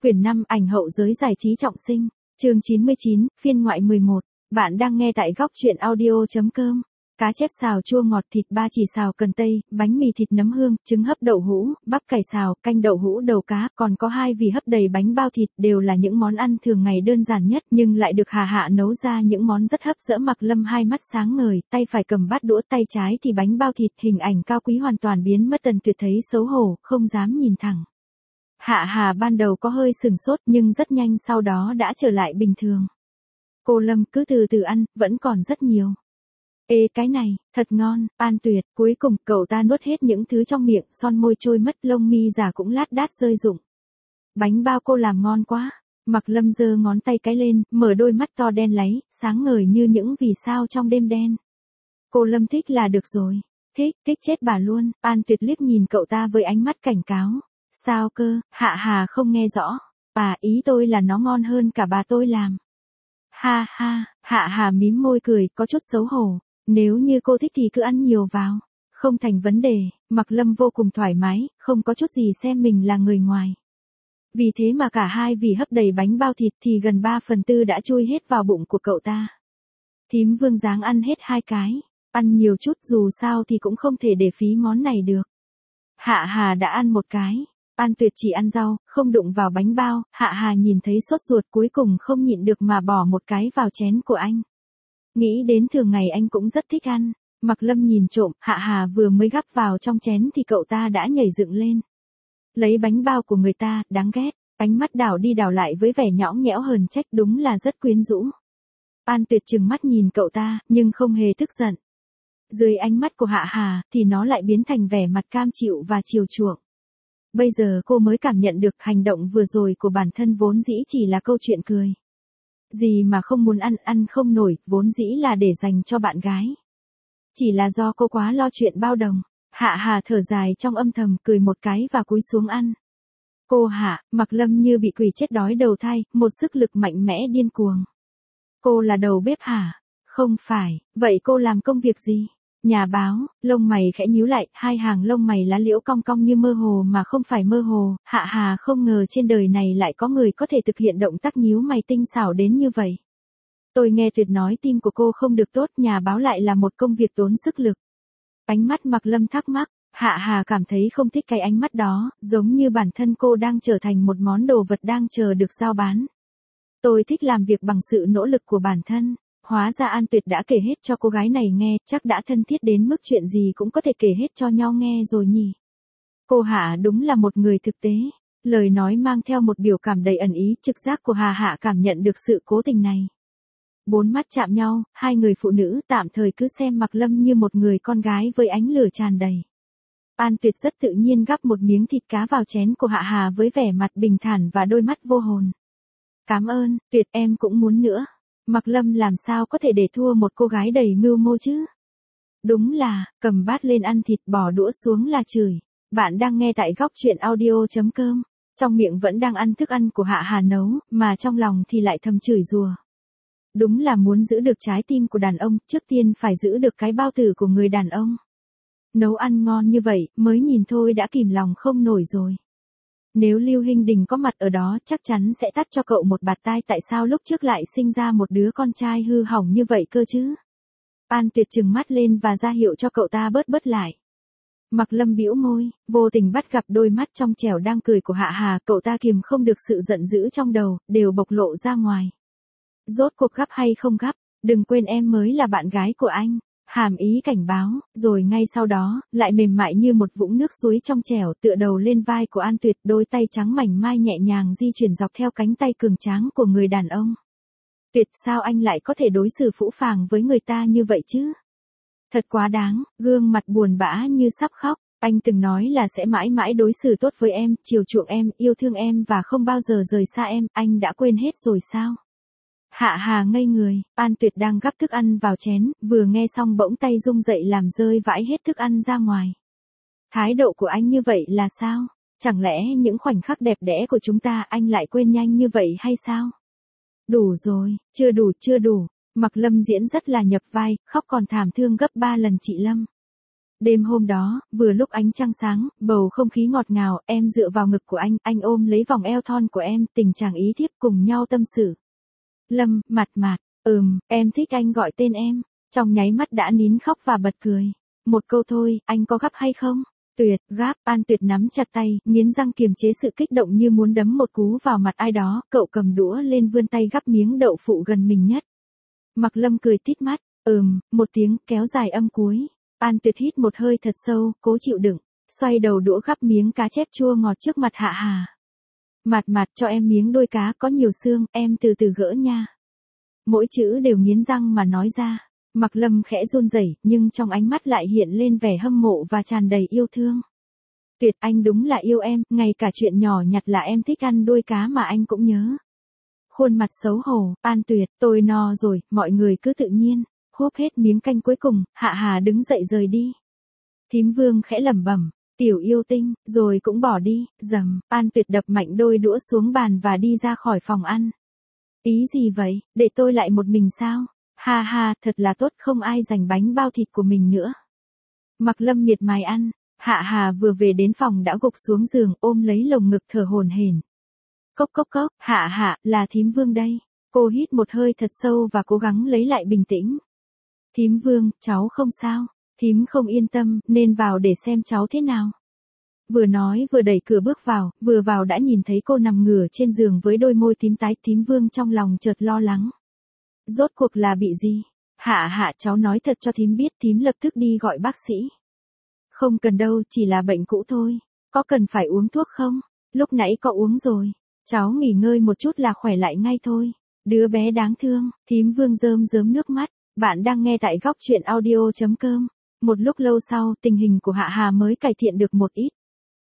Quyển 5 ảnh hậu giới giải trí trọng sinh, chương 99, phiên ngoại 11. Bạn đang nghe tại góc truyện audio.com. Cá chép xào chua ngọt, thịt ba chỉ xào cần tây, bánh mì thịt nấm hương, trứng hấp đậu hũ, bắp cải xào, canh đậu hũ đầu cá, còn có 2 vì hấp đầy bánh bao thịt, đều là những món ăn thường ngày đơn giản nhất nhưng lại được Hà Hạ nấu ra những món rất hấp dẫn. Mạc Lâm hai mắt sáng ngời, tay phải cầm bát đũa, tay trái thì bánh bao thịt, hình ảnh cao quý hoàn toàn biến mất. Tần Tuyệt thấy xấu hổ, không dám nhìn thẳng. Hạ Hà ban đầu có hơi sừng sốt nhưng rất nhanh sau đó đã trở lại bình thường. Cô Lâm cứ từ từ ăn, vẫn còn rất nhiều. Ê cái này, thật ngon, An Tuyệt, cuối cùng cậu ta nuốt hết những thứ trong miệng, son môi trôi mất, lông mi giả cũng lát đát rơi rụng. Bánh bao cô làm ngon quá. Mạc Lâm giơ ngón tay cái lên, mở đôi mắt to đen láy, sáng ngời như những vì sao trong đêm đen. Cô Lâm thích là được rồi. Thích chết bà luôn. An Tuyệt liếc nhìn cậu ta với ánh mắt cảnh cáo. Sao cơ? Hạ Hà không nghe rõ. Ý tôi là nó ngon hơn cả bà tôi làm. Ha ha, Hạ Hà mím môi cười, có chút xấu hổ. Nếu như cô thích thì cứ ăn nhiều vào. Không thành vấn đề. Mạc Lâm vô cùng thoải mái, không có chút gì xem mình là người ngoài. Vì thế mà cả hai vì hấp đầy bánh bao thịt thì gần 3/4 đã chui hết vào bụng của cậu ta. Thím Vương dáng ăn hết 2 cái. Ăn nhiều chút, dù sao thì cũng không thể để phí món này được. Hạ Hà đã ăn 1 cái. An Tuyệt chỉ ăn rau, không đụng vào bánh bao. Hạ Hà nhìn thấy sốt ruột, cuối cùng không nhịn được mà bỏ 1 cái vào chén của anh. Nghĩ đến thường ngày anh cũng rất thích ăn. Mạc Lâm nhìn trộm, Hạ Hà vừa mới gắp vào trong chén thì cậu ta đã nhảy dựng lên. Lấy bánh bao của người ta, đáng ghét. Ánh mắt đảo đi đảo lại với vẻ nhõng nhẽo hờn trách, đúng là rất quyến rũ. An Tuyệt trừng mắt nhìn cậu ta, nhưng không hề tức giận. Dưới ánh mắt của Hạ Hà, thì nó lại biến thành vẻ mặt cam chịu và chiều chuộng. Bây giờ cô mới cảm nhận được hành động vừa rồi của bản thân vốn dĩ chỉ là câu chuyện cười. Gì mà không muốn ăn không nổi, vốn dĩ là để dành cho bạn gái. Chỉ là do cô quá lo chuyện bao đồng. Hạ Hà thở dài trong âm thầm, cười 1 cái và cúi xuống ăn. Cô Hạ, Mạc Lâm như bị quỷ chết đói đầu thai, một sức lực mạnh mẽ điên cuồng. Cô là đầu bếp hả? Không phải, vậy cô làm công việc gì? Nhà báo, lông mày khẽ nhíu lại, 2 hàng lông mày lá liễu cong cong như mơ hồ mà không phải mơ hồ. Hạ Hà không ngờ trên đời này lại có người có thể thực hiện động tác nhíu mày tinh xảo đến như vậy. Tôi nghe Tuyệt nói tim của cô không được tốt, nhà báo lại là một công việc tốn sức lực. Ánh mắt Mạc Lâm thắc mắc, Hạ Hà cảm thấy không thích cái ánh mắt đó, giống như bản thân cô đang trở thành một món đồ vật đang chờ được giao bán. Tôi thích làm việc bằng sự nỗ lực của bản thân. Hóa ra An Tuyệt đã kể hết cho cô gái này nghe, chắc đã thân thiết đến mức chuyện gì cũng có thể kể hết cho nhau nghe rồi nhỉ. Cô Hạ đúng là một người thực tế. Lời nói mang theo một biểu cảm đầy ẩn ý, trực giác của Hà Hạ cảm nhận được sự cố tình này. 4 mắt chạm nhau, 2 người phụ nữ tạm thời cứ xem Mạc Lâm như một người con gái với ánh lửa tràn đầy. An Tuyệt rất tự nhiên gắp một miếng thịt cá vào chén của Hạ Hà với vẻ mặt bình thản và đôi mắt vô hồn. Cảm ơn, Tuyệt, em cũng muốn nữa. Mạc Lâm làm sao có thể để thua một cô gái đầy mưu mô chứ? Đúng là, cầm bát lên ăn thịt, bỏ đũa xuống là chửi. Bạn đang nghe tại góc truyện audio.com. Trong miệng vẫn đang ăn thức ăn của Hạ Hà nấu, mà trong lòng thì lại thầm chửi rủa. Đúng là muốn giữ được trái tim của đàn ông, trước tiên phải giữ được cái bao tử của người đàn ông. Nấu ăn ngon như vậy, mới nhìn thôi đã kìm lòng không nổi rồi. Nếu Lưu Hinh Đình có mặt ở đó chắc chắn sẽ tát cho cậu một bạt tai, tại sao lúc trước lại sinh ra một đứa con trai hư hỏng như vậy cơ chứ? An Tuyệt trừng mắt lên và ra hiệu cho cậu ta bớt lại. Mạc Lâm bĩu môi, vô tình bắt gặp đôi mắt trong trẻo đang cười của Hạ Hà, cậu ta kiềm không được sự giận dữ trong đầu, đều bộc lộ ra ngoài. Rốt cuộc gắp hay không gắp, đừng quên em mới là bạn gái của anh. Hàm ý cảnh báo, rồi ngay sau đó, lại mềm mại như một vũng nước suối trong trẻo tựa đầu lên vai của An Tuyệt, đôi tay trắng mảnh mai nhẹ nhàng di chuyển dọc theo cánh tay cường tráng của người đàn ông. Tuyệt, sao anh lại có thể đối xử phũ phàng với người ta như vậy chứ? Thật quá đáng, gương mặt buồn bã như sắp khóc. Anh từng nói là sẽ mãi mãi đối xử tốt với em, chiều chuộng em, yêu thương em và không bao giờ rời xa em, anh đã quên hết rồi sao? Hạ Hà ngây người, An Tuyệt đang gắp thức ăn vào chén, vừa nghe xong bỗng tay rung dậy làm rơi vãi hết thức ăn ra ngoài. Thái độ của anh như vậy là sao? Chẳng lẽ những khoảnh khắc đẹp đẽ của chúng ta anh lại quên nhanh như vậy hay sao? Đủ rồi, chưa đủ. Mạc Lâm diễn rất là nhập vai, khóc còn thảm thương gấp 3 lần chị Lâm. Đêm hôm đó, vừa lúc ánh trăng sáng, bầu không khí ngọt ngào, em dựa vào ngực của anh ôm lấy vòng eo thon của em, tình chàng ý thiếp cùng nhau tâm sự. Lâm, mặt mạt, em thích anh gọi tên em, trong nháy mắt đã nín khóc và bật cười. Một câu thôi, anh có gấp hay không? Tuyệt, gáp, An Tuyệt nắm chặt tay, nghiến răng kiềm chế sự kích động như muốn đấm một cú vào mặt ai đó, cậu cầm đũa lên vươn tay gắp miếng đậu phụ gần mình nhất. Mặc Lâm cười tít mắt, một tiếng, kéo dài âm cuối. An Tuyệt hít một hơi thật sâu, cố chịu đựng, xoay đầu đũa gắp miếng cá chép chua ngọt trước mặt Hạ Hà. Mạt mạt cho em miếng đôi cá có nhiều xương, em từ từ gỡ nha. Mỗi chữ đều nghiến răng mà nói ra. Mặc Lâm khẽ run rẩy, nhưng trong ánh mắt lại hiện lên vẻ hâm mộ và tràn đầy yêu thương. Tuyệt, anh đúng là yêu em, ngay cả chuyện nhỏ nhặt là em thích ăn đuôi cá mà anh cũng nhớ. Khuôn mặt xấu hổ, An Tuyệt, tôi no rồi, mọi người cứ tự nhiên. Húp hết miếng canh cuối cùng, Hạ Hà đứng dậy rời đi. Thím Vương khẽ lẩm bẩm, tiểu yêu tinh, rồi cũng bỏ đi, rầm, An Tuyệt đập mạnh đôi đũa xuống bàn và đi ra khỏi phòng ăn. Ý gì vậy, để tôi lại một mình sao? Ha ha, thật là tốt, không ai giành bánh bao thịt của mình nữa. Mặc Lâm miệt mài ăn, Hạ Hà vừa về đến phòng đã gục xuống giường ôm lấy lồng ngực thở hổn hển. Cốc cốc cốc, Hạ Hạ, là thím Vương đây. Cô hít một hơi thật sâu và cố gắng lấy lại bình tĩnh. Thím Vương, cháu không sao. Thím không yên tâm, nên vào để xem cháu thế nào. Vừa nói vừa đẩy cửa bước vào, vừa vào đã nhìn thấy cô nằm ngửa trên giường với đôi môi tím tái. Thím Vương trong lòng chợt lo lắng. Rốt cuộc là bị gì? Hạ Hạ, cháu nói thật cho thím biết, thím lập tức đi gọi bác sĩ. Không cần đâu, chỉ là bệnh cũ thôi. Có cần phải uống thuốc không? Lúc nãy có uống rồi. Cháu nghỉ ngơi một chút là khỏe lại ngay thôi. Đứa bé đáng thương. Thím Vương rơm rớm nước mắt. Bạn đang nghe tại góc truyện audio.com. Một lúc lâu sau, tình hình của Hạ Hà mới cải thiện được một ít.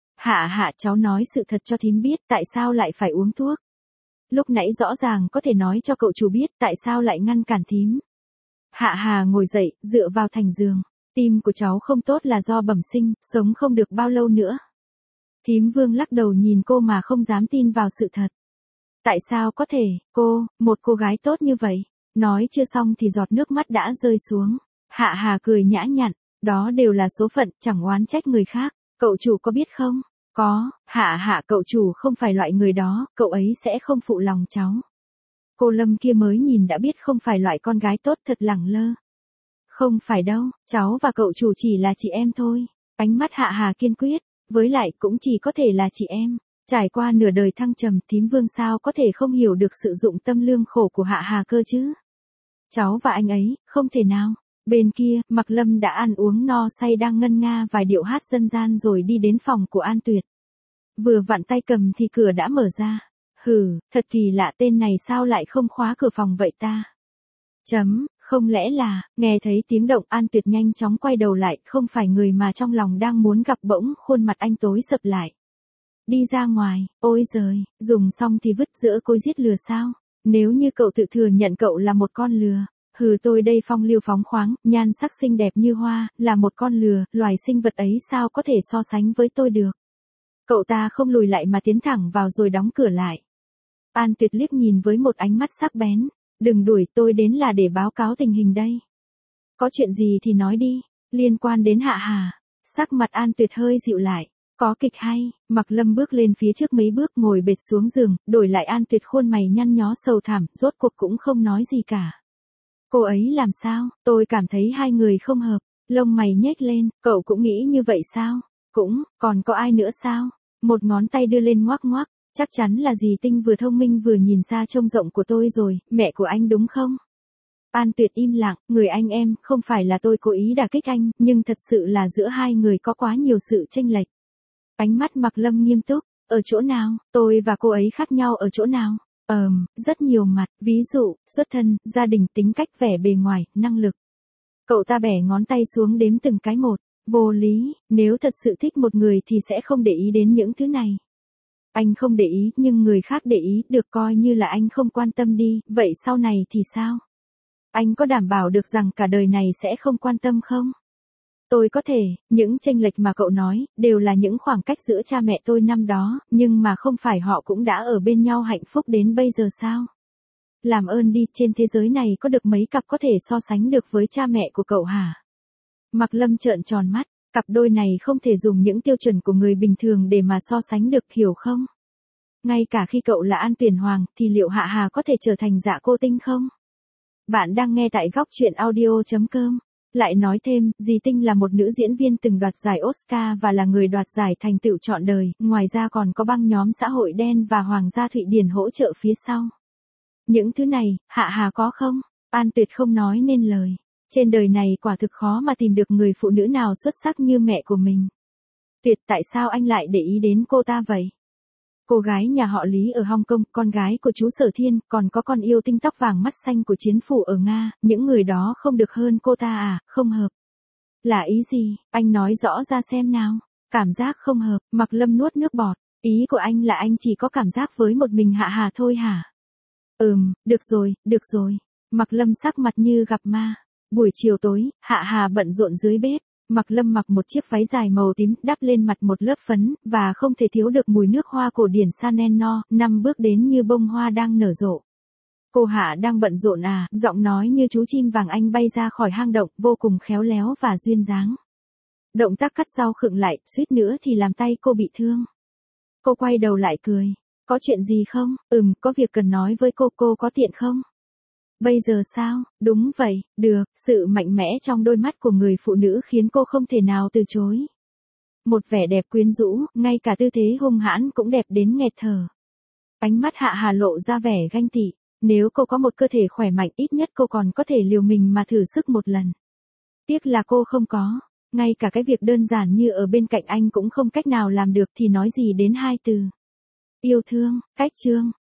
Hạ Hạ, cháu nói sự thật cho thím biết, tại sao lại phải uống thuốc? Lúc nãy rõ ràng có thể nói cho cậu chủ biết, tại sao lại ngăn cản thím? Hạ Hà ngồi dậy, dựa vào thành giường. Tim của cháu không tốt là do bẩm sinh, sống không được bao lâu nữa. Thím Vương lắc đầu nhìn cô mà không dám tin vào sự thật. Tại sao có thể, một cô gái tốt như vậy? Nói chưa xong thì giọt nước mắt đã rơi xuống. Hạ Hà cười nhã nhặn, đó đều là số phận, chẳng oán trách người khác. Cậu chủ có biết không? Có, Hạ Hạ, cậu chủ không phải loại người đó, cậu ấy sẽ không phụ lòng cháu. Cô Lâm kia mới nhìn đã biết không phải loại con gái tốt, thật lẳng lơ. Không phải đâu, cháu và cậu chủ chỉ là chị em thôi. Ánh mắt Hạ Hà kiên quyết, với lại cũng chỉ có thể là chị em. Trải qua nửa đời thăng trầm, thím Vương sao có thể không hiểu được sự dụng tâm lương khổ của Hạ Hà cơ chứ? Cháu và anh ấy, không thể nào. Bên kia, Mặc Lâm đã ăn uống no say đang ngân nga vài điệu hát dân gian rồi đi đến phòng của An Tuyệt. Vừa vặn tay cầm thì cửa đã mở ra. Thật kỳ lạ, tên này sao lại không khóa cửa phòng vậy ta? Không lẽ là, nghe thấy tiếng động An Tuyệt nhanh chóng quay đầu lại, không phải người mà trong lòng đang muốn gặp, bỗng khuôn mặt anh tối sập lại. Đi ra ngoài, ôi giời, dùng xong thì vứt giữa cối giết lừa sao? Nếu như cậu tự thừa nhận cậu là một con lừa. Tôi đây phong lưu phóng khoáng, nhan sắc xinh đẹp như hoa, là một con lừa, loài sinh vật ấy sao có thể so sánh với tôi được. Cậu ta không lùi lại mà tiến thẳng vào rồi đóng cửa lại. An Tuyệt liếc nhìn với một ánh mắt sắc bén. Đừng đuổi, tôi đến là để báo cáo tình hình đây. Có chuyện gì thì nói đi, liên quan đến Hạ Hà. Sắc mặt An Tuyệt hơi dịu lại. Có kịch hay, Mặc Lâm bước lên phía trước mấy bước ngồi bệt xuống giường, đổi lại An Tuyệt khuôn mày nhăn nhó sầu thảm, rốt cuộc cũng không nói gì cả. Cô ấy làm sao, tôi cảm thấy hai người không hợp, lông mày nhếch lên, cậu cũng nghĩ như vậy sao? Cũng, còn có ai nữa sao? Một ngón tay đưa lên ngoắc ngoắc, chắc chắn là dì Tinh vừa thông minh vừa nhìn xa trông rộng của tôi rồi, mẹ của anh đúng không? An Tuyệt im lặng, người anh em, không phải là tôi cố ý đả kích anh, nhưng thật sự là giữa hai người có quá nhiều sự chênh lệch. Ánh mắt Mặc Lâm nghiêm túc, ở chỗ nào, tôi và cô ấy khác nhau ở chỗ nào? Rất nhiều mặt, ví dụ, xuất thân, gia đình, tính cách, vẻ bề ngoài, năng lực. Cậu ta bẻ ngón tay xuống đếm từng cái một, vô lý, nếu thật sự thích một người thì sẽ không để ý đến những thứ này. Anh không để ý, nhưng người khác để ý, được coi như là anh không quan tâm đi, vậy sau này thì sao? Anh có đảm bảo được rằng cả đời này sẽ không quan tâm không? Tôi có thể, những chênh lệch mà cậu nói, đều là những khoảng cách giữa cha mẹ tôi năm đó, nhưng mà không phải họ cũng đã ở bên nhau hạnh phúc đến bây giờ sao? Làm ơn đi, trên thế giới này có được mấy cặp có thể so sánh được với cha mẹ của cậu hả? Mặc Lâm trợn tròn mắt, Cặp đôi này không thể dùng những tiêu chuẩn của người bình thường để mà so sánh được, hiểu không? Ngay cả khi cậu là An Tuyển Hoàng, thì liệu Hạ Hà có thể trở thành Dạ Cô Tinh không? Bạn đang nghe tại góc truyện audio.com. Lại nói thêm, Dì Tinh là một nữ diễn viên từng đoạt giải Oscar và là người đoạt giải thành tựu trọn đời, ngoài ra còn có băng nhóm xã hội đen và Hoàng gia Thụy Điển hỗ trợ phía sau. Những thứ này, Hạ Hà có không? An Tuyệt không nói nên lời. Trên đời này quả thực khó mà tìm được người phụ nữ nào xuất sắc như mẹ của mình. Tuyệt, tại sao anh lại để ý đến cô ta vậy? Cô gái nhà họ Lý ở Hong Kong, con gái của chú Sở Thiên, còn có con yêu tinh tóc vàng mắt xanh của chiến phủ ở Nga, những người đó không được hơn cô ta à, không hợp. Là ý gì, anh nói rõ ra xem nào. Cảm giác không hợp, Mạc Lâm nuốt nước bọt. Ý của anh là anh chỉ có cảm giác với một mình Hạ Hà thôi hả? Được rồi. Mạc Lâm sắc mặt như gặp ma. Buổi chiều tối, Hạ Hà bận rộn dưới bếp. Mạc Lâm mặc một chiếc váy dài màu tím, đắp lên mặt một lớp phấn, và không thể thiếu được mùi nước hoa cổ điển Chanel No, 5 bước đến như bông hoa đang nở rộ. Cô Hạ đang bận rộn à, giọng nói như chú chim vàng anh bay ra khỏi hang động, vô cùng khéo léo và duyên dáng. Động tác cắt rau khựng lại, suýt nữa thì làm tay cô bị thương. Cô quay đầu lại cười. Có chuyện gì không? Có việc cần nói với cô có tiện không? Bây giờ sao? Đúng vậy, được, sự mạnh mẽ trong đôi mắt của người phụ nữ khiến cô không thể nào từ chối. Một vẻ đẹp quyến rũ, ngay cả tư thế hung hãn cũng đẹp đến nghẹt thở. Ánh mắt Hạ Hà lộ ra vẻ ganh tị. Nếu cô có một cơ thể khỏe mạnh, ít nhất cô còn có thể liều mình mà thử sức một lần. Tiếc là cô không có. Ngay cả cái việc đơn giản như ở bên cạnh anh cũng không cách nào làm được thì nói gì đến hai từ. Yêu thương, cách chương.